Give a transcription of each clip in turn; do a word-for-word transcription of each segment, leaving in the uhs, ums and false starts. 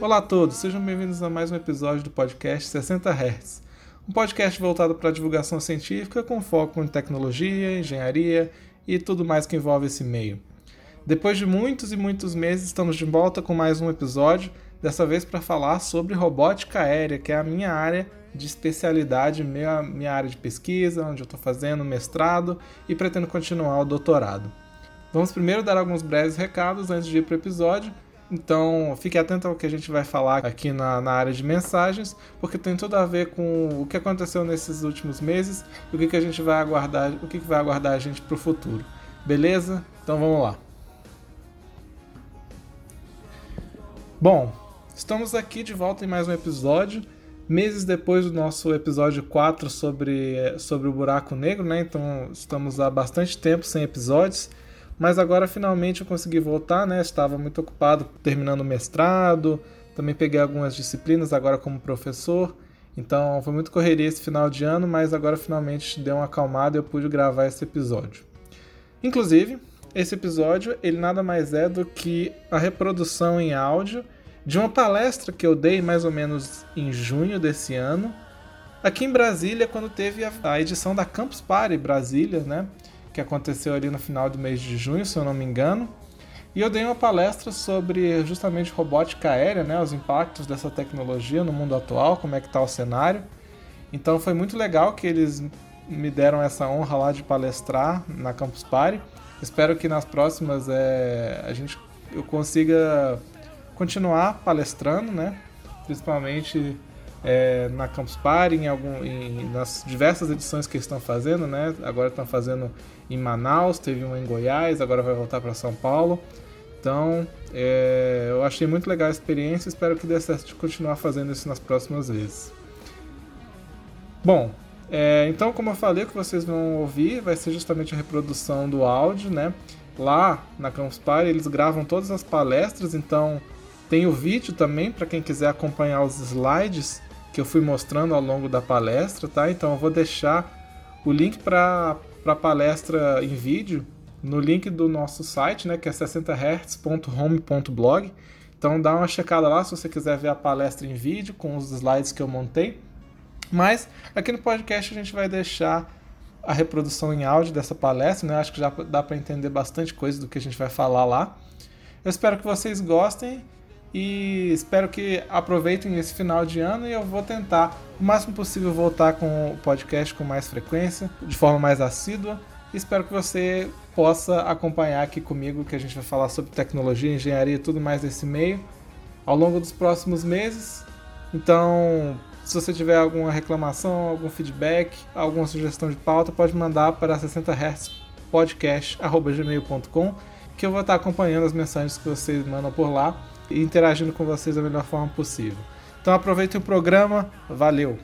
Olá a todos, sejam bem-vindos a mais um episódio do podcast sessenta hertz, um podcast voltado para a divulgação científica com foco em tecnologia, engenharia e tudo mais que envolve esse meio. Depois de muitos e muitos meses, estamos de volta com mais um episódio, dessa vez para falar sobre robótica aérea, que é a minha área de especialidade, minha, minha área de pesquisa, onde eu estou fazendo mestrado e pretendo continuar o doutorado. Vamos primeiro dar alguns breves recados antes de ir para o episódio, então fique atento ao que a gente vai falar aqui na, na área de mensagens, porque tem tudo a ver com o que aconteceu nesses últimos meses e o que, que a gente vai aguardar, o que, que vai aguardar a gente para o futuro. Beleza? Então vamos lá. Bom, estamos aqui de volta em mais um episódio, meses depois do nosso episódio quatro sobre, sobre o buraco negro, né? Então estamos há bastante tempo sem episódios, mas agora finalmente eu consegui voltar, né? Estava muito ocupado terminando o mestrado, também peguei algumas disciplinas agora como professor, então foi muito correria esse final de ano, mas agora finalmente deu uma acalmada e eu pude gravar esse episódio. Inclusive, esse episódio ele nada mais é do que a reprodução em áudio de uma palestra que eu dei mais ou menos em junho desse ano, aqui em Brasília, quando teve a edição da Campus Party Brasília, né? Que aconteceu ali no final do mês de junho, se eu não me engano. E eu dei uma palestra sobre justamente robótica aérea, né? Os impactos dessa tecnologia no mundo atual, como é que está o cenário. Então foi muito legal que eles me deram essa honra lá de palestrar na Campus Party. Espero que nas próximas é, a gente, eu consiga continuar palestrando, né? Principalmente é, na Campus Party, em algum, em, nas diversas edições que eles estão fazendo, né? Agora estão fazendo em Manaus, teve uma em Goiás, agora vai voltar para São Paulo. Então, é, eu achei muito legal a experiência, espero que dê certo de continuar fazendo isso nas próximas vezes. Bom, é, então, como eu falei, o que vocês vão ouvir vai ser justamente a reprodução do áudio, né? Lá na Campus Party eles gravam todas as palestras, então tem o vídeo também para quem quiser acompanhar os slides que eu fui mostrando ao longo da palestra, tá? Então eu vou deixar o link para a palestra em vídeo no link do nosso site, né, que é sessenta hertz ponto home ponto blog. Então dá uma checada lá se você quiser ver a palestra em vídeo com os slides que eu montei. Mas aqui no podcast a gente vai deixar a reprodução em áudio dessa palestra, né? Acho que já dá para entender bastante coisa do que a gente vai falar lá. Eu espero que vocês gostem e espero que aproveitem esse final de ano, e eu vou tentar o máximo possível voltar com o podcast com mais frequência, de forma mais assídua. Espero que você possa acompanhar aqui comigo, que a gente vai falar sobre tecnologia, engenharia e tudo mais desse meio ao longo dos próximos meses. Então, se você tiver alguma reclamação, algum feedback, alguma sugestão de pauta, pode mandar para sessenta hertz podcast arroba gmail ponto com, que eu vou estar acompanhando as mensagens que vocês mandam por lá e interagindo com vocês da melhor forma possível. Então aproveitem o programa, valeu!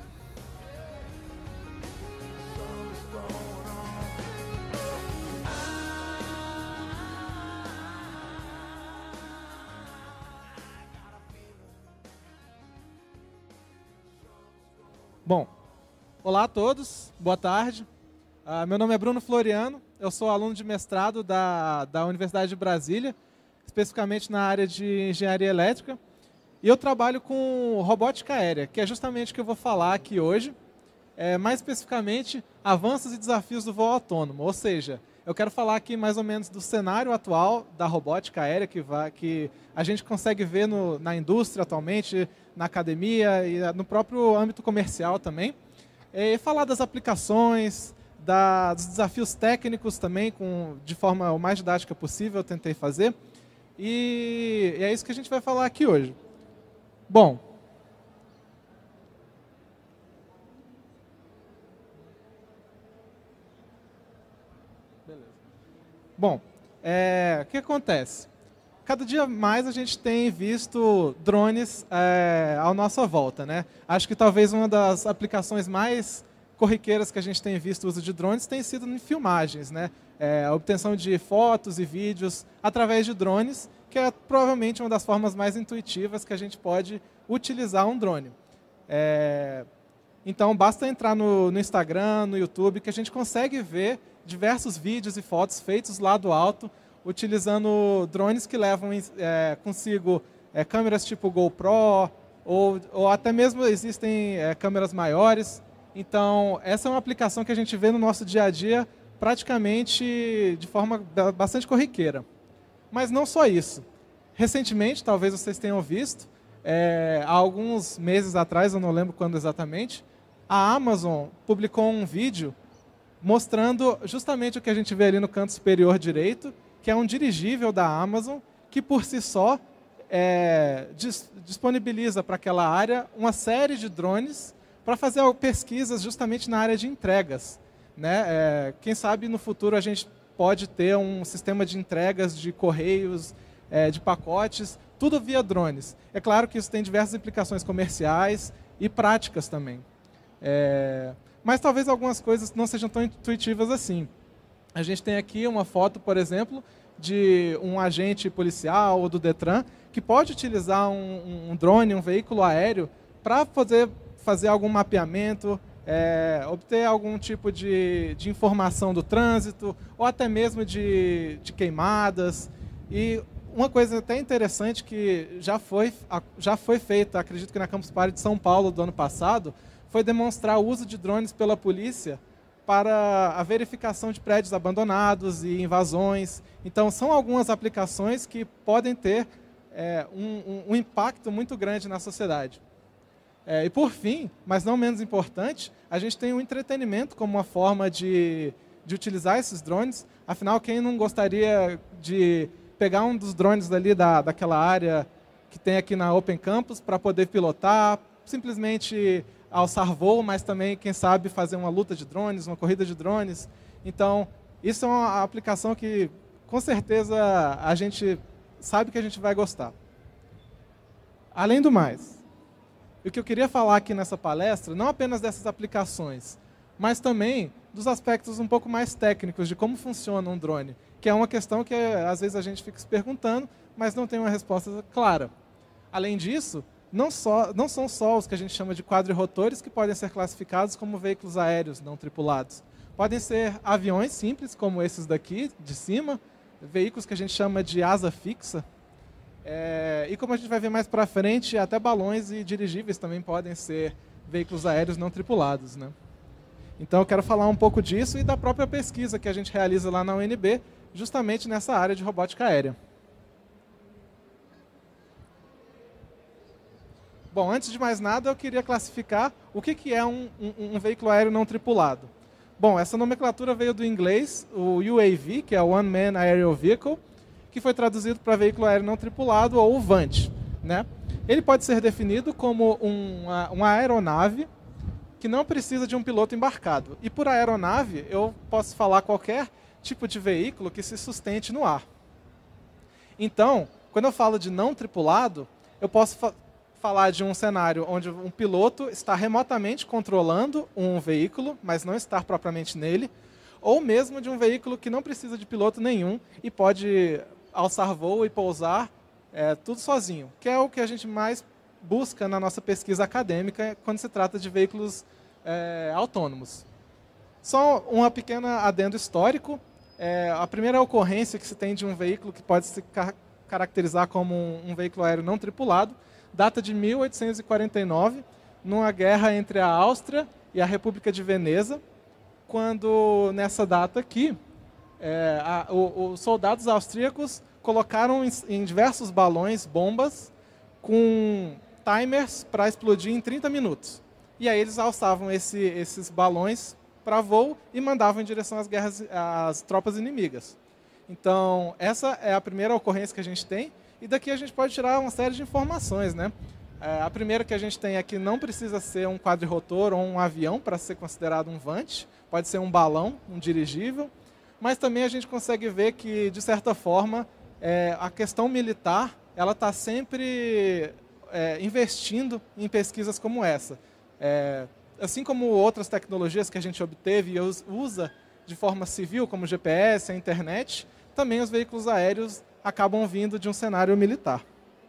Bom, olá a todos, boa tarde. Uh, meu nome é Bruno Floriano, eu sou aluno de mestrado da, da Universidade de Brasília, especificamente na área de engenharia elétrica, e eu trabalho com robótica aérea, que é justamente o que eu vou falar aqui hoje, é, mais especificamente avanços e desafios do voo autônomo, ou seja, eu quero falar aqui mais ou menos do cenário atual da robótica aérea que, vai, que a gente consegue ver no, na indústria atualmente, na academia e no próprio âmbito comercial também. E falar das aplicações, da, dos desafios técnicos também, com, de forma o mais didática possível, eu tentei fazer. E, e é isso que a gente vai falar aqui hoje. Bom, Bom, é, o que acontece? Cada dia mais a gente tem visto drones é, à nossa volta, né? Acho que talvez uma das aplicações mais corriqueiras que a gente tem visto o uso de drones tem sido em filmagens, né? É, a obtenção de fotos e vídeos através de drones, que é provavelmente uma das formas mais intuitivas que a gente pode utilizar um drone. É, então, basta entrar no, no Instagram, no YouTube, que a gente consegue ver diversos vídeos e fotos feitos lá do alto, utilizando drones que levam é, consigo é, câmeras tipo GoPro, ou, ou até mesmo existem é, câmeras maiores. Então, essa é uma aplicação que a gente vê no nosso dia a dia praticamente de forma bastante corriqueira. Mas não só isso. Recentemente, talvez vocês tenham visto, é, há alguns meses atrás, eu não lembro quando exatamente, a Amazon publicou um vídeo mostrando justamente o que a gente vê ali no canto superior direito, que é um dirigível da Amazon, que por si só é, dis disponibiliza para aquela área uma série de drones para fazer pesquisas justamente na área de entregas. Né? É, quem sabe no futuro a gente pode ter um sistema de entregas de correios, é, de pacotes, tudo via drones. É claro que isso tem diversas implicações comerciais e práticas também. É, mas talvez algumas coisas não sejam tão intuitivas assim. A gente tem aqui uma foto, por exemplo, de um agente policial ou do Detran que pode utilizar um, um drone, um veículo aéreo, para fazer, fazer algum mapeamento, é, obter algum tipo de, de informação do trânsito, ou até mesmo de, de queimadas. E uma coisa até interessante que já foi, já foi feita, acredito que na Campus Party de São Paulo do ano passado, foi demonstrar o uso de drones pela polícia para a verificação de prédios abandonados e invasões. Então, são algumas aplicações que podem ter é, um, um, um impacto muito grande na sociedade. É, e, por fim, mas não menos importante, a gente tem o entretenimento como uma forma de, de utilizar esses drones. Afinal, quem não gostaria de pegar um dos drones dali da, daquela área que tem aqui na Open Campus para poder pilotar, simplesmente alçar voo, mas também, quem sabe, fazer uma luta de drones, uma corrida de drones. Então, isso é uma aplicação que, com certeza, a gente sabe que a gente vai gostar. Além do mais, o que eu queria falar aqui nessa palestra, não apenas dessas aplicações, mas também dos aspectos um pouco mais técnicos de como funciona um drone, que é uma questão que, às vezes, a gente fica se perguntando, mas não tem uma resposta clara. Além disso, Não, só, não são só os que a gente chama de quadrirotores que podem ser classificados como veículos aéreos não tripulados. Podem ser aviões simples, como esses daqui, de cima, veículos que a gente chama de asa fixa. É, e como a gente vai ver mais para frente, até balões e dirigíveis também podem ser veículos aéreos não tripulados. Né? Então eu quero falar um pouco disso e da própria pesquisa que a gente realiza lá na U N B, justamente nessa área de robótica aérea. Bom, antes de mais nada, eu queria classificar o que, que é um, um, um veículo aéreo não tripulado. Bom, essa nomenclatura veio do inglês, o U A V, que é o One Man Aerial Vehicle, que foi traduzido para veículo aéreo não tripulado, ou V A N T. Né? Ele pode ser definido como uma, uma aeronave que não precisa de um piloto embarcado. E por aeronave, eu posso falar qualquer tipo de veículo que se sustente no ar. Então, quando eu falo de não tripulado, eu posso fa- falar de um cenário onde um piloto está remotamente controlando um veículo, mas não está propriamente nele, ou mesmo de um veículo que não precisa de piloto nenhum e pode alçar voo e pousar é, tudo sozinho, que é o que a gente mais busca na nossa pesquisa acadêmica quando se trata de veículos é, autônomos. Só uma pequena adendo histórico. É, a primeira ocorrência que se tem de um veículo que pode se car- caracterizar como um, um veículo aéreo não tripulado data de mil oitocentos e quarenta e nove, numa guerra entre a Áustria e a República de Veneza, quando, nessa data aqui, é, a, o, os soldados austríacos colocaram em, em diversos balões bombas com timers para explodir em trinta minutos. E aí eles alçavam esse, esses balões para voo e mandavam em direção às, guerras, às tropas inimigas. Então, essa é a primeira ocorrência que a gente tem, e daqui a gente pode tirar uma série de informações. Né? É, a primeira que a gente tem é que não precisa ser um quadrirrotor ou um avião para ser considerado um V A N T, pode ser um balão, um dirigível, mas também a gente consegue ver que, de certa forma, é, a questão militar ela está sempre é, investindo em pesquisas como essa. É, assim como outras tecnologias que a gente obteve e usa de forma civil, como o G P S, a internet, também os veículos aéreos acabam vindo de um cenário militar.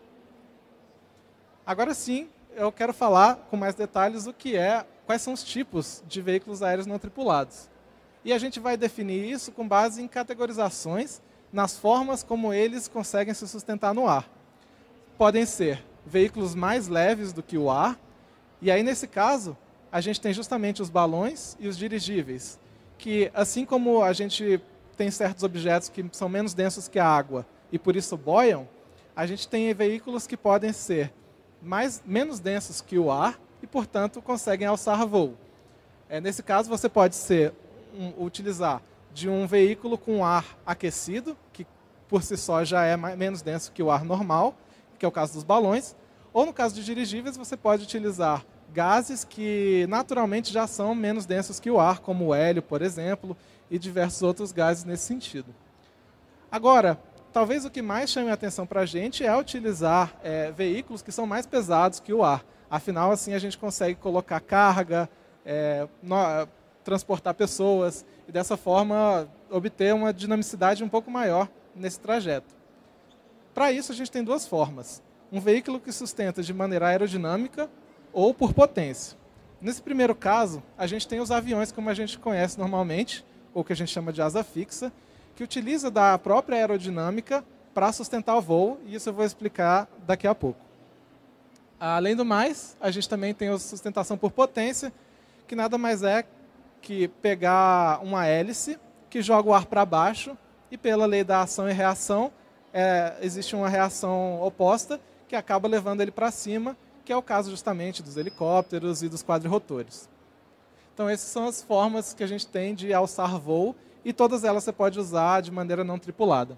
Agora sim, eu quero falar com mais detalhes o que é, quais são os tipos de veículos aéreos não tripulados. E a gente vai definir isso com base em categorizações nas formas como eles conseguem se sustentar no ar. podem ser veículos mais leves do que o ar, e aí, nesse caso, a gente tem justamente os balões e os dirigíveis, que, assim como a gente tem certos objetos que são menos densos que a água e por isso boiam, a gente tem veículos que podem ser mais, menos densos que o ar e, portanto, conseguem alçar voo. É, nesse caso, você pode ser, um, utilizar de um veículo com ar aquecido, que por si só já é mais, menos denso que o ar normal, que é o caso dos balões, ou no caso de dirigíveis, você pode utilizar gases que naturalmente já são menos densos que o ar, como o hélio, por exemplo, e diversos outros gases nesse sentido. Agora, talvez o que mais chame a atenção para a gente é utilizar é, veículos que são mais pesados que o ar. Afinal, assim, a gente consegue colocar carga, é, no, transportar pessoas e, dessa forma, obter uma dinamicidade um pouco maior nesse trajeto. Para isso, a gente tem duas formas. Um veículo que sustenta de maneira aerodinâmica ou por potência. Nesse primeiro caso, a gente tem os aviões como a gente conhece normalmente, ou que a gente chama de asa fixa, que utiliza da própria aerodinâmica para sustentar o voo, e isso eu vou explicar daqui a pouco. Além do mais, a gente também tem a sustentação por potência, que nada mais é que pegar uma hélice que joga o ar para baixo, e pela lei da ação e reação, é, existe uma reação oposta que acaba levando ele para cima, que é o caso justamente dos helicópteros e dos quadrirotores. Então, essas são as formas que a gente tem de alçar voo, e todas elas você pode usar de maneira não tripulada.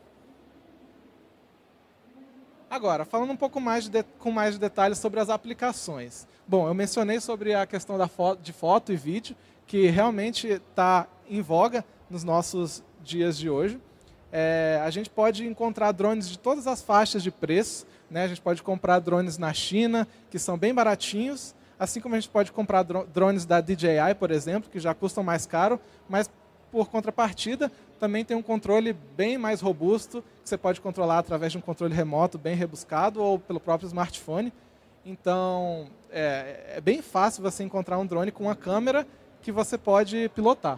Agora, falando um pouco mais de, com mais de detalhes sobre as aplicações. Bom, eu mencionei sobre a questão da foto, de foto e vídeo, que realmente está em voga nos nossos dias de hoje. É, a gente pode encontrar drones de todas as faixas de preço, né? A gente pode comprar drones na China, que são bem baratinhos, assim como a gente pode comprar drones da D J I, por exemplo, que já custam mais caro, mas, por contrapartida, também tem um controle bem mais robusto, que você pode controlar através de um controle remoto bem rebuscado ou pelo próprio smartphone. Então, é, é bem fácil você encontrar um drone com uma câmera que você pode pilotar.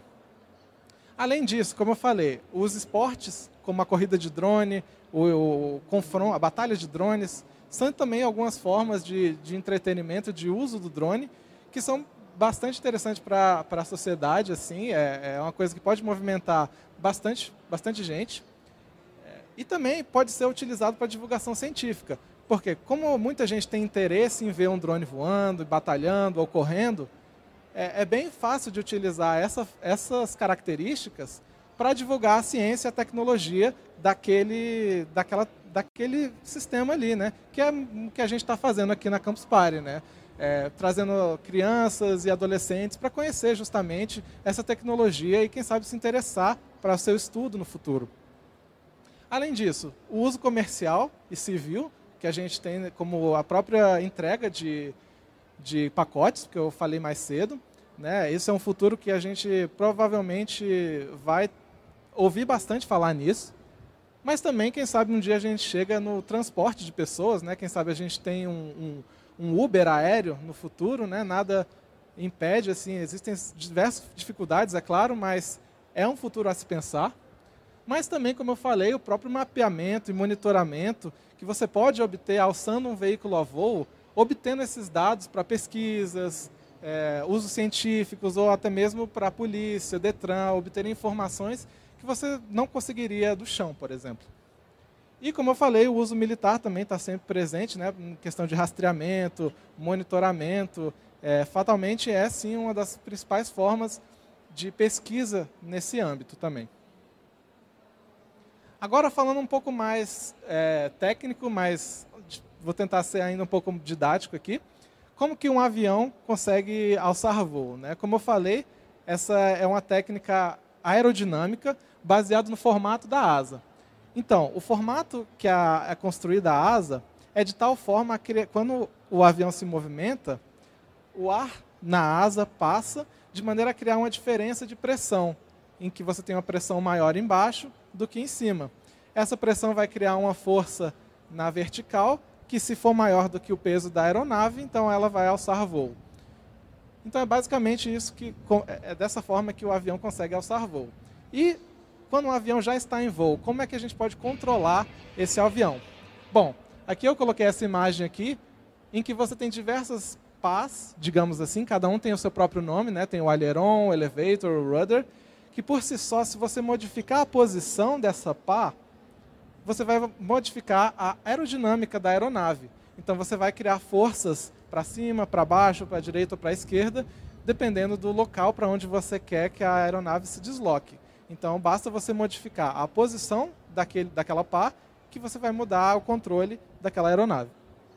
Além disso, como eu falei, os esportes, como a corrida de drone, o, o confronto, a batalha de drones, são também algumas formas de, de entretenimento, de uso do drone, que são bastante interessantes para a sociedade. Assim, é, é uma coisa que pode movimentar bastante, bastante gente. É, e também pode ser utilizado para divulgação científica, porque como muita gente tem interesse em ver um drone voando, batalhando ou correndo, é, é bem fácil de utilizar essa, essas características para divulgar a ciência e a tecnologia daquele, daquela, daquele sistema ali, né? Que é o que a gente está fazendo aqui na Campus Party, né? É, trazendo crianças e adolescentes para conhecer justamente essa tecnologia e, quem sabe, se interessar para o seu estudo no futuro. Além disso, o uso comercial e civil, que a gente tem como a própria entrega de, de pacotes, que eu falei mais cedo, né? Esse é um futuro que a gente provavelmente vai ouvir bastante falar nisso, mas também, quem sabe, um dia a gente chega no transporte de pessoas, né? Quem sabe a gente tem um, um, um Uber aéreo no futuro, né? Nada impede, assim, existem diversas dificuldades, é claro, mas é um futuro a se pensar. Mas também, como eu falei, o próprio mapeamento e monitoramento que você pode obter alçando um veículo a voo, obtendo esses dados para pesquisas, é, usos científicos ou até mesmo para a polícia, Detran, obter informações que você não conseguiria do chão, por exemplo. E, como eu falei, o uso militar também está sempre presente, né, em questão de rastreamento, monitoramento. É, fatalmente é, sim, uma das principais formas de pesquisa nesse âmbito também. Agora, falando um pouco mais é, técnico, mas vou tentar ser ainda um pouco didático aqui. Como que um avião consegue alçar voo, né? Como eu falei, essa é uma técnica aerodinâmica baseada no formato da asa. Então, o formato que a, é construída a asa é de tal forma que, quando o avião se movimenta, o ar na asa passa de maneira a criar uma diferença de pressão, em que você tem uma pressão maior embaixo do que em cima. Essa pressão vai criar uma força na vertical, que, se for maior do que o peso da aeronave, então ela vai alçar voo. Então é basicamente isso, que é dessa forma que o avião consegue alçar voo. E quando o avião já está em voo, como é que a gente pode controlar esse avião? Bom, Aqui eu coloquei essa imagem aqui, em que você tem diversas pás, digamos assim, cada um tem o seu próprio nome, né? Tem o aileron, o elevator, o rudder, que por si só, se você modificar a posição dessa pá, você vai modificar a aerodinâmica da aeronave. Então você vai criar forças para cima, para baixo, para a direita ou para a esquerda, dependendo do local para onde você quer que a aeronave se desloque. Então basta você modificar a posição daquele, daquela pá, que você vai mudar o controle daquela aeronave.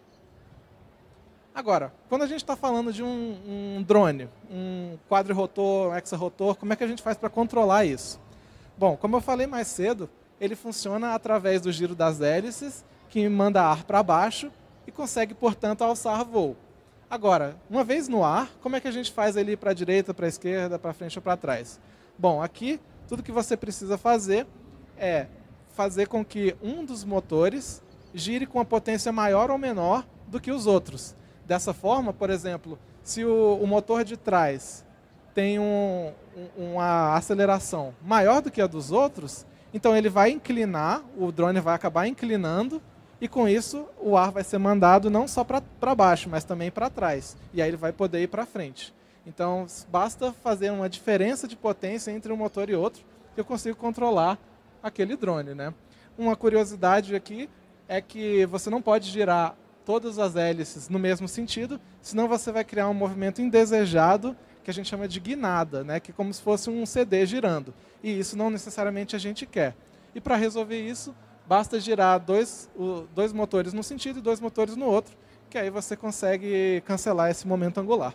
Agora, quando a gente está falando de um, um drone, um quadrirotor, um hexarotor, como é que a gente faz para controlar isso? Bom, como eu falei mais cedo, ele funciona através do giro das hélices, que manda ar para baixo e consegue, portanto, alçar voo. Agora, uma vez no ar, como é que a gente faz ele ir para a direita, para a esquerda, para frente ou para trás? Bom, aqui, tudo que você precisa fazer é fazer com que um dos motores gire com uma potência maior ou menor do que os outros. Dessa forma, por exemplo, se o, o motor de trás tem um, um, uma aceleração maior do que a dos outros, então ele vai inclinar, o drone vai acabar inclinando, e com isso o ar vai ser mandado não só para baixo, mas também para trás. E aí ele vai poder ir para frente. Então basta fazer uma diferença de potência entre um motor e outro, que eu consigo controlar aquele drone, né? Uma curiosidade aqui é que você não pode girar todas as hélices no mesmo sentido, senão você vai criar um movimento indesejado, que a gente chama de guinada, né? Que é como se fosse um C D girando. E isso não necessariamente a gente quer. E para resolver isso, basta girar dois, o, dois motores num sentido e dois motores no outro, que aí você consegue cancelar esse momento angular.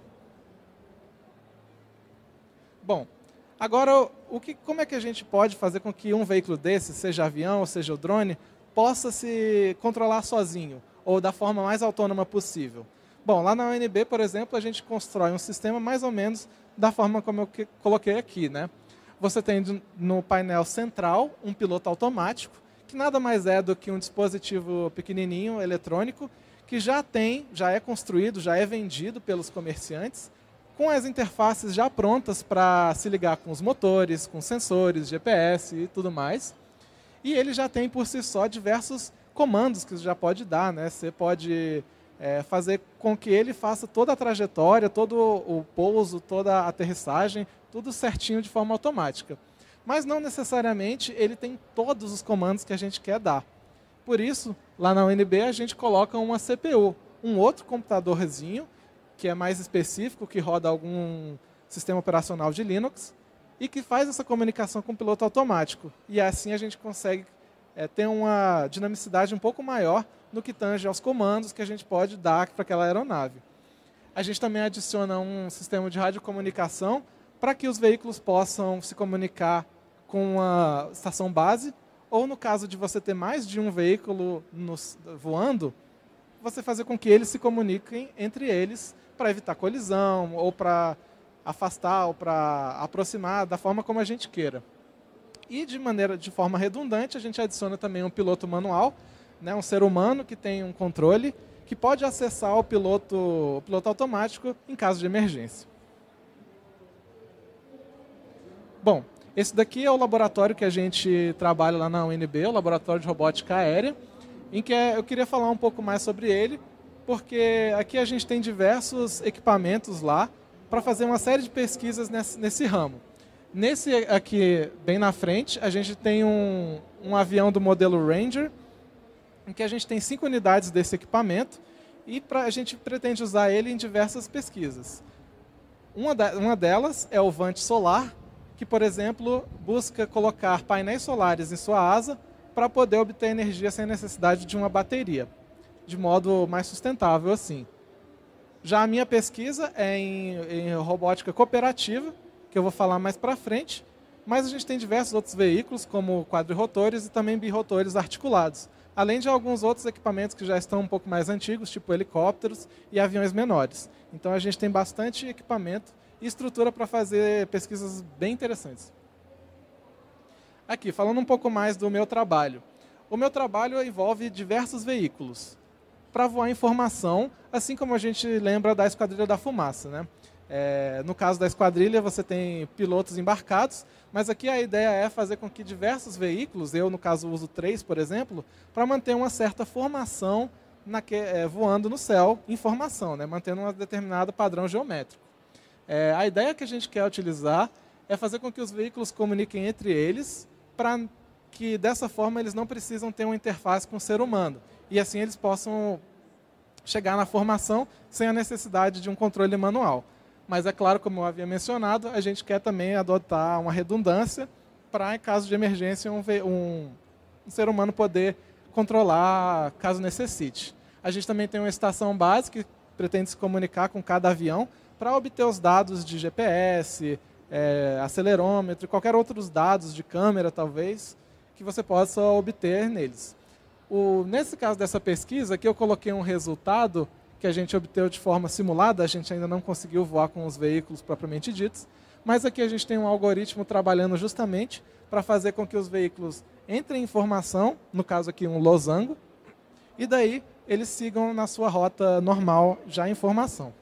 Bom, agora, o que, como é que a gente pode fazer com que um veículo desse, seja avião ou seja o drone, possa se controlar sozinho, ou da forma mais autônoma possível? Bom, lá na U N B, por exemplo, a gente constrói um sistema mais ou menos da forma como eu que, coloquei aqui, né? Você tem no painel central um piloto automático, que nada mais é do que um dispositivo pequenininho, eletrônico, que já tem, já é construído, já é vendido pelos comerciantes, com as interfaces já prontas para se ligar com os motores, com sensores, G P S e tudo mais. E ele já tem por si só diversos comandos que você já pode dar, né? Você pode é, fazer com que ele faça toda a trajetória, todo o pouso, toda a aterrissagem, tudo certinho de forma automática. Mas não necessariamente ele tem todos os comandos que a gente quer dar. Por isso, lá na U N B a gente coloca uma C P U, um outro computadorzinho, que é mais específico, que roda algum sistema operacional de Linux, e que faz essa comunicação com o piloto automático. E assim a gente consegue é, ter uma dinamicidade um pouco maior no que tange aos comandos que a gente pode dar para aquela aeronave. A gente também adiciona um sistema de radiocomunicação para que os veículos possam se comunicar com a estação base, ou no caso de você ter mais de um veículo nos, voando, você fazer com que eles se comuniquem entre eles para evitar colisão, ou para afastar, ou para aproximar da forma como a gente queira. E de maneira, de forma redundante, a gente adiciona também um piloto manual, né, um ser humano que tem um controle, que pode acessar o piloto, o piloto automático em caso de emergência. Bom, esse daqui é o laboratório que a gente trabalha lá na U N B, o Laboratório de Robótica Aérea, em que eu queria falar um pouco mais sobre ele, porque aqui a gente tem diversos equipamentos lá para fazer uma série de pesquisas nesse, nesse ramo. Nesse aqui, bem na frente, a gente tem um, um avião do modelo Ranger, em que a gente tem cinco unidades desse equipamento e pra, a gente pretende usar ele em diversas pesquisas. Uma, da, uma delas é o Vant Solar, que, por exemplo, busca colocar painéis solares em sua asa para poder obter energia sem necessidade de uma bateria, de modo mais sustentável assim. Já a minha pesquisa é em, em robótica cooperativa, que eu vou falar mais para frente, mas a gente tem diversos outros veículos, como quadrirotores e também birotores articulados, além de alguns outros equipamentos que já estão um pouco mais antigos, tipo helicópteros e aviões menores. Então a gente tem bastante equipamento e estrutura para fazer pesquisas bem interessantes. Aqui, falando um pouco mais do meu trabalho. O meu trabalho envolve diversos veículos para voar informação, assim como a gente lembra da Esquadrilha da Fumaça, né? É, no caso da esquadrilha, você tem pilotos embarcados, mas aqui a ideia é fazer com que diversos veículos, eu no caso uso três, por exemplo, para manter uma certa formação naque, é, voando no céu em formação, né, mantendo um determinado padrão geométrico. É, a ideia que a gente quer utilizar é fazer com que os veículos comuniquem entre eles, para que dessa forma eles não precisam ter uma interface com o ser humano. E assim eles possam chegar na formação sem a necessidade de um controle manual. Mas é claro, como eu havia mencionado, a gente quer também adotar uma redundância para, em caso de emergência, um, um, um ser humano poder controlar caso necessite. A gente também tem uma estação base que pretende se comunicar com cada avião para obter os dados de G P S, é, acelerômetro e qualquer outros dados de câmera, talvez, que você possa obter neles. O, nesse caso dessa pesquisa, aqui eu coloquei um resultado que a gente obteve de forma simulada, a gente ainda não conseguiu voar com os veículos propriamente ditos, mas aqui a gente tem um algoritmo trabalhando justamente para fazer com que os veículos entrem em formação, no caso aqui um losango, e daí eles sigam na sua rota normal já em formação.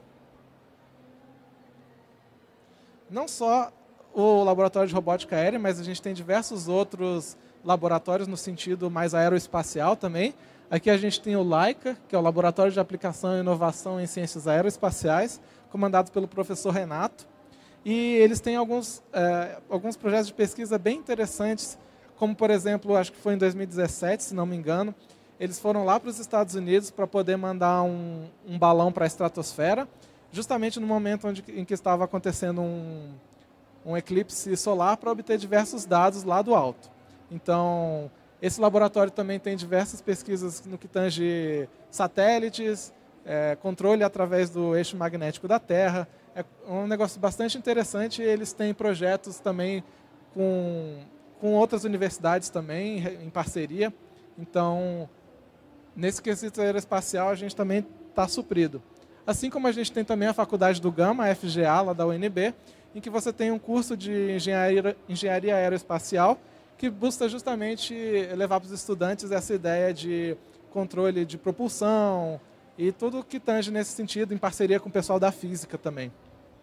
Não só o laboratório de robótica aérea, mas a gente tem diversos outros laboratórios no sentido mais aeroespacial também. Aqui a gente tem o LAICA, que é o Laboratório de Aplicação e Inovação em Ciências Aeroespaciais, comandado pelo professor Renato. E eles têm alguns, é, alguns projetos de pesquisa bem interessantes, como, por exemplo, acho que foi em dois mil e dezessete, se não me engano, eles foram lá para os Estados Unidos para poder mandar um, um balão para a estratosfera, justamente no momento onde, em que estava acontecendo um, um eclipse solar, para obter diversos dados lá do alto. Então, esse laboratório também tem diversas pesquisas no que tange satélites, é, controle através do eixo magnético da Terra. É um negócio bastante interessante. Eles têm projetos também com, com outras universidades também, em parceria. Então, nesse quesito aeroespacial, a gente também está suprido. Assim como a gente tem também a Faculdade do Gama, a F G A, lá da U N B, em que você tem um curso de engenharia, engenharia aeroespacial, que busca justamente levar para os estudantes essa ideia de controle de propulsão e tudo que tange nesse sentido, em parceria com o pessoal da física também.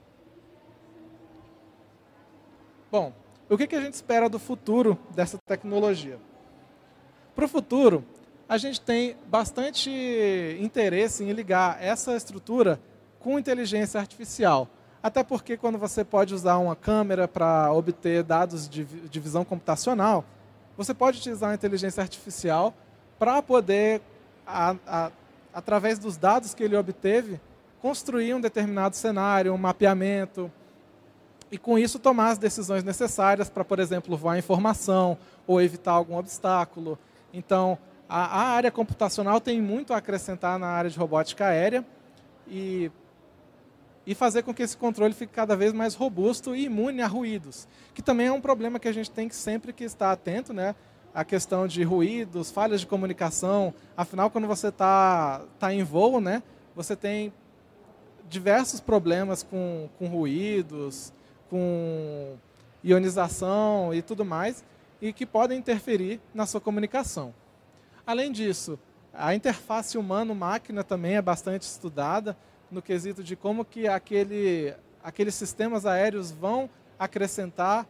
Bom, o que a gente espera do futuro dessa tecnologia? Para o futuro, a gente tem bastante interesse em ligar essa estrutura com inteligência artificial. Até porque quando você pode usar uma câmera para obter dados de, de visão computacional, você pode utilizar a inteligência artificial para poder, a, a, através dos dados que ele obteve, construir um determinado cenário, um mapeamento, e com isso tomar as decisões necessárias para, por exemplo, voar em formação ou evitar algum obstáculo. Então, a, a área computacional tem muito a acrescentar na área de robótica aérea e e fazer com que esse controle fique cada vez mais robusto e imune a ruídos, que também é um problema que a gente tem que sempre que estar atento, né? A questão de ruídos, falhas de comunicação. Afinal, quando você está tá em voo, né? Você tem diversos problemas com, com ruídos, com ionização e tudo mais, e que podem interferir na sua comunicação. Além disso, a interface humano-máquina também é bastante estudada, no quesito de como que aquele, aqueles sistemas aéreos vão acrescentar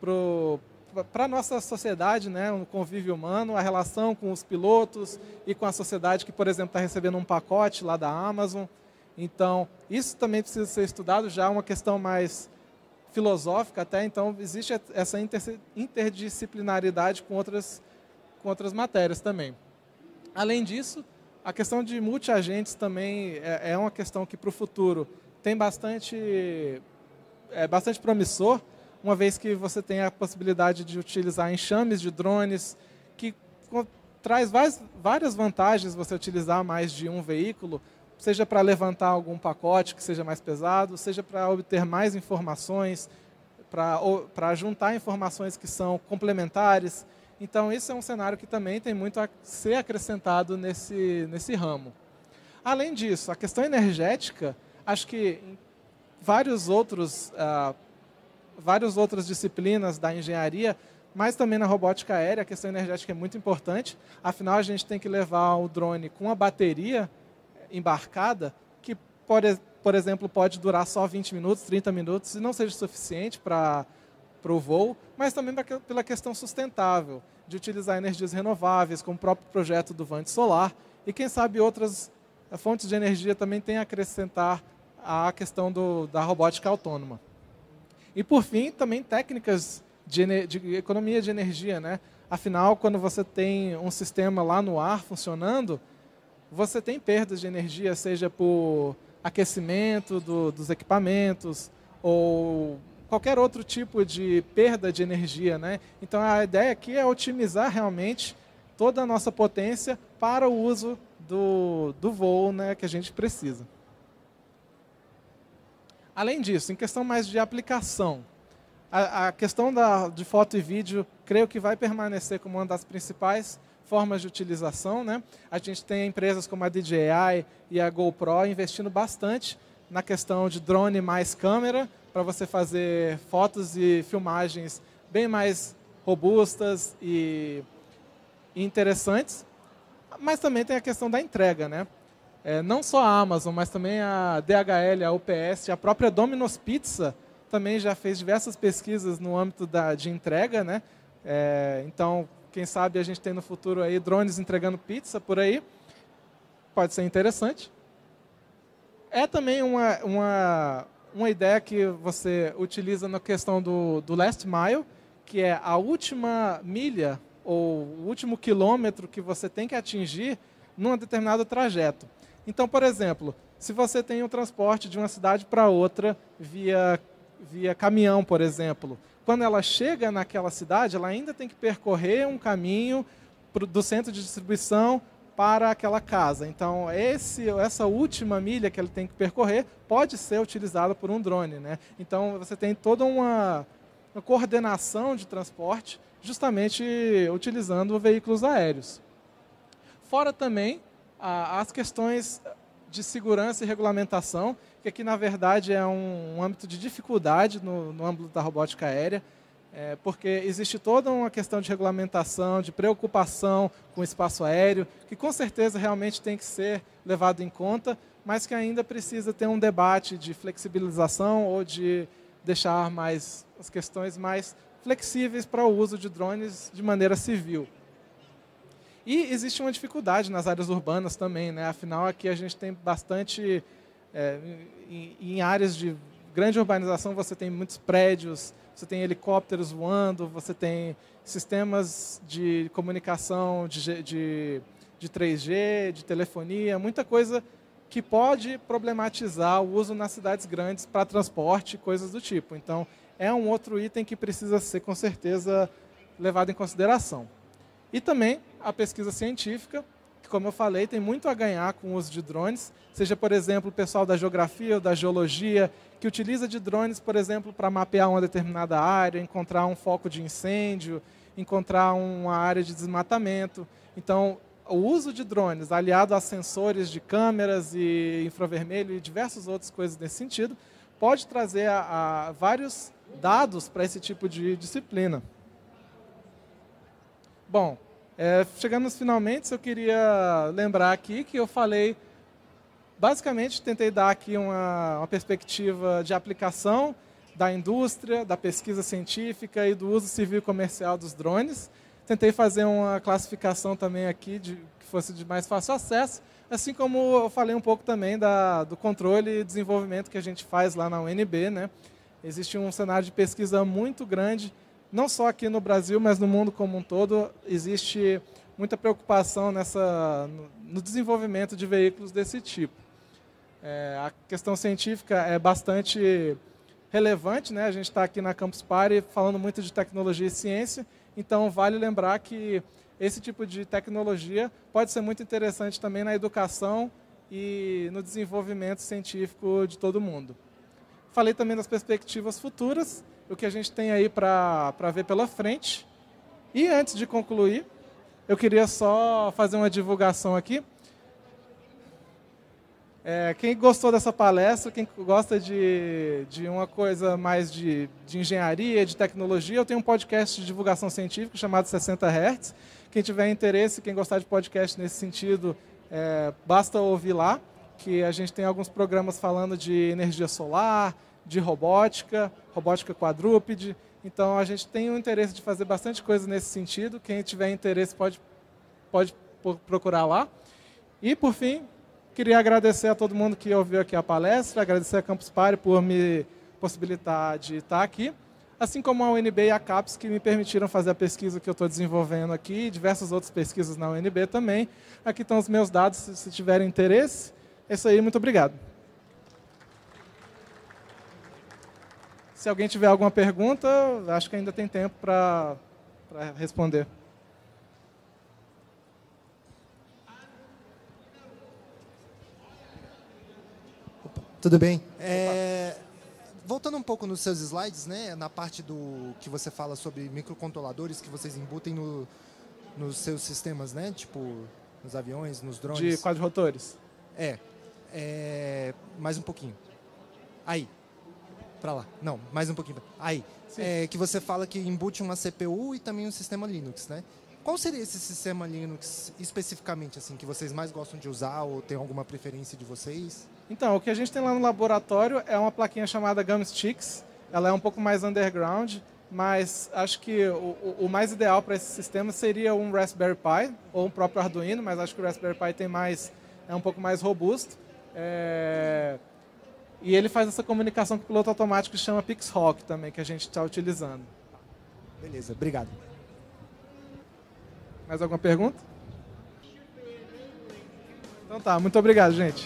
para a nossa sociedade, né, um convívio humano, a relação com os pilotos e com a sociedade que, por exemplo, está recebendo um pacote lá da Amazon. Então, isso também precisa ser estudado, já é uma questão mais filosófica até, então existe essa interdisciplinaridade com outras, com outras matérias também. Além disso, a questão de multiagentes também é, é uma questão que, para o futuro, tem bastante, é bastante promissor, uma vez que você tem a possibilidade de utilizar enxames de drones, que traz várias, várias vantagens você utilizar mais de um veículo, seja para levantar algum pacote que seja mais pesado, seja para obter mais informações, para juntar informações que são complementares. Então, esse é um cenário que também tem muito a ser acrescentado nesse, nesse ramo. Além disso, a questão energética, acho que em vários outros, uh, várias outras disciplinas da engenharia, mas também na robótica aérea, a questão energética é muito importante. Afinal, a gente tem que levar o drone com a bateria embarcada, que, por, por exemplo, pode durar só vinte minutos, trinta minutos, e não seja suficiente para para o voo, mas também pela questão sustentável, de utilizar energias renováveis, como o próprio projeto do Vante Solar, e quem sabe outras fontes de energia também têm a acrescentar à questão do, da robótica autônoma. E, por fim, também técnicas de, de economia de energia, né? Afinal, quando você tem um sistema lá no ar funcionando, você tem perdas de energia, seja por aquecimento do, dos equipamentos ou qualquer outro tipo de perda de energia, né? Então, a ideia aqui é otimizar realmente toda a nossa potência para o uso do, do voo, né, que a gente precisa. Além disso, em questão mais de aplicação, a, a questão da, de foto e vídeo, creio que vai permanecer como uma das principais formas de utilização, né? A gente tem empresas como a D J I e a GoPro investindo bastante na questão de drone mais câmera, para você fazer fotos e filmagens bem mais robustas e, e interessantes. Mas também tem a questão da entrega, né? É, não só a Amazon, mas também a D H L, a U P S, a própria Domino's Pizza também já fez diversas pesquisas no âmbito da, de entrega, né? É, então, quem sabe a gente tem no futuro aí drones entregando pizza por aí. Pode ser interessante. É também uma, uma, uma ideia que você utiliza na questão do, do last mile, que é a última milha ou o último quilômetro que você tem que atingir num determinado trajeto. Então, por exemplo, se você tem um transporte de uma cidade para outra via, via caminhão, por exemplo, quando ela chega naquela cidade, ela ainda tem que percorrer um caminho pro, do centro de distribuição para aquela casa. Então, esse, essa última milha que ele tem que percorrer pode ser utilizada por um drone, né? Então, você tem toda uma, uma coordenação de transporte justamente utilizando veículos aéreos. Fora também a, as questões de segurança e regulamentação, que aqui, na verdade, é um, um âmbito de dificuldade no, no âmbito da robótica aérea, é, porque existe toda uma questão de regulamentação, de preocupação com o espaço aéreo, que com certeza realmente tem que ser levado em conta, mas que ainda precisa ter um debate de flexibilização ou de deixar mais as questões mais flexíveis para o uso de drones de maneira civil. E existe uma dificuldade nas áreas urbanas também, né? Afinal, aqui a gente tem bastante... É, em, em áreas de grande urbanização, você tem muitos prédios, você tem helicópteros voando, você tem sistemas de comunicação de, de, de três G, de telefonia, muita coisa que pode problematizar o uso nas cidades grandes para transporte, coisas do tipo. Então, é um outro item que precisa ser, com certeza, levado em consideração. E também a pesquisa científica, que, como eu falei, tem muito a ganhar com o uso de drones, seja, por exemplo, o pessoal da geografia ou da geologia, que utiliza de drones, por exemplo, para mapear uma determinada área, encontrar um foco de incêndio, encontrar uma área de desmatamento. Então, o uso de drones, aliado a sensores de câmeras e infravermelho e diversas outras coisas nesse sentido, pode trazer a, a vários dados para esse tipo de disciplina. Bom, é, chegando nos finalmente, eu queria lembrar aqui que eu falei, basicamente, tentei dar aqui uma, uma perspectiva de aplicação da indústria, da pesquisa científica e do uso civil e comercial dos drones. Tentei fazer uma classificação também aqui de, que fosse de mais fácil acesso, assim como eu falei um pouco também da, do controle e desenvolvimento que a gente faz lá na U N B, né? Existe um cenário de pesquisa muito grande, não só aqui no Brasil, mas no mundo como um todo. Existe muita preocupação nessa, no, no desenvolvimento de veículos desse tipo. É, a questão científica é bastante relevante, né? A gente está aqui na Campus Party falando muito de tecnologia e ciência, então vale lembrar que esse tipo de tecnologia pode ser muito interessante também na educação e no desenvolvimento científico de todo mundo. Falei também das perspectivas futuras, o que a gente tem aí para para ver pela frente. E antes de concluir, eu queria só fazer uma divulgação aqui. É, quem gostou dessa palestra, quem gosta de, de uma coisa mais de, de engenharia, de tecnologia, eu tenho um podcast de divulgação científica chamado sessenta hertz. Quem tiver interesse, quem gostar de podcast nesse sentido, é, basta ouvir lá, que a gente tem alguns programas falando de energia solar, de robótica, robótica quadrúpede. Então, a gente tem o interesse de fazer bastante coisa nesse sentido. Quem tiver interesse pode, pode procurar lá. E, por fim, queria agradecer a todo mundo que ouviu aqui a palestra, agradecer a Campus Party por me possibilitar de estar aqui, assim como a U N B e a CAPES, que me permitiram fazer a pesquisa que eu estou desenvolvendo aqui, e diversas outras pesquisas na U N B também. Aqui estão os meus dados, se tiverem interesse. É isso aí, muito obrigado. Se alguém tiver alguma pergunta, acho que ainda tem tempo para responder. Tudo bem. É, voltando um pouco nos seus slides, né, na parte do que você fala sobre microcontroladores que vocês embutem no, nos seus sistemas, né, tipo nos aviões, nos drones. De quadrotores. É, é. Mais um pouquinho. Aí. Para lá. Não, mais um pouquinho. Aí. É, que você fala que embute uma C P U e também um sistema Linux, né? Qual seria esse sistema Linux especificamente, assim, que vocês mais gostam de usar ou tem alguma preferência de vocês? Então, o que a gente tem lá no laboratório é uma plaquinha chamada Gumsticks. Ela é um pouco mais underground, mas acho que o, o mais ideal para esse sistema seria um Raspberry Pi ou um próprio Arduino, mas acho que o Raspberry Pi tem mais, é um pouco mais robusto. É... E ele faz essa comunicação com o piloto automático que chama Pixhawk também, que a gente está utilizando. Beleza, obrigado. Mais alguma pergunta? Então tá, muito obrigado, gente.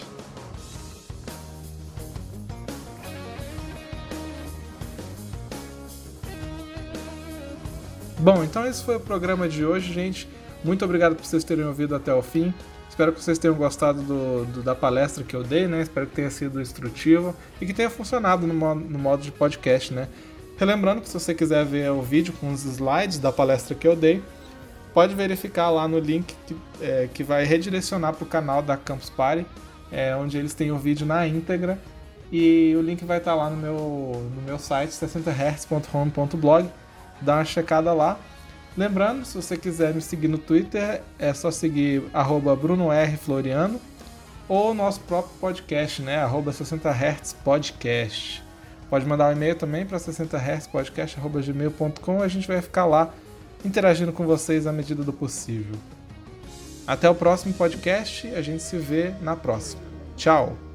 Bom, então esse foi o programa de hoje, gente. Muito obrigado por vocês terem ouvido até o fim. Espero que vocês tenham gostado do, do, da palestra que eu dei, né? Espero que tenha sido instrutivo e que tenha funcionado no modo, no modo de podcast, né? Relembrando que se você quiser ver o vídeo com os slides da palestra que eu dei, pode verificar lá no link que, é, que vai redirecionar para o canal da Campus Party, é, onde eles têm o vídeo na íntegra. E o link vai estar lá no meu, no meu site, sessenta hertz ponto home ponto blog. Dá uma checada lá. Lembrando, se você quiser me seguir no Twitter, é só seguir arroba bruno r floriano ou o nosso próprio podcast, né? arroba sessenta hertz podcast. Pode mandar um e-mail também para sessenta hertz podcast arroba gmail ponto com e a gente vai ficar lá interagindo com vocês à medida do possível. Até o próximo podcast, a gente se vê na próxima. Tchau!